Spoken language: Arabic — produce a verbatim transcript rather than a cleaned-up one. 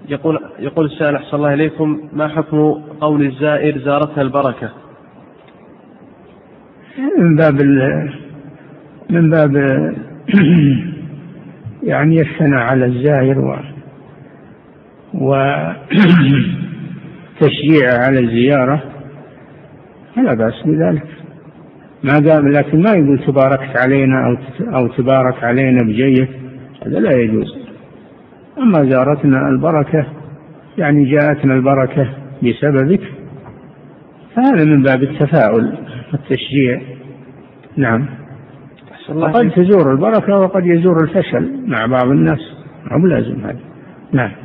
يقول يقول السائل أحسن الله إليكم: ما حكم قول الزائر زارتها البركة؟ من باب من باب يعني الثناء على الزائر و وتشجيع على الزيارة، فلا بأس بذلك ما دام، لكن ما يقول تباركت علينا أو أو تبارك علينا بجيد، هذا لا يجوز. أما زارتنا البركة يعني جاءتنا البركة بسببك، فهذا من باب التفاؤل والتشجيع. نعم. وقد تزور البركة وقد يزور الفشل مع بعض الناس، مو لازم هذا. نعم.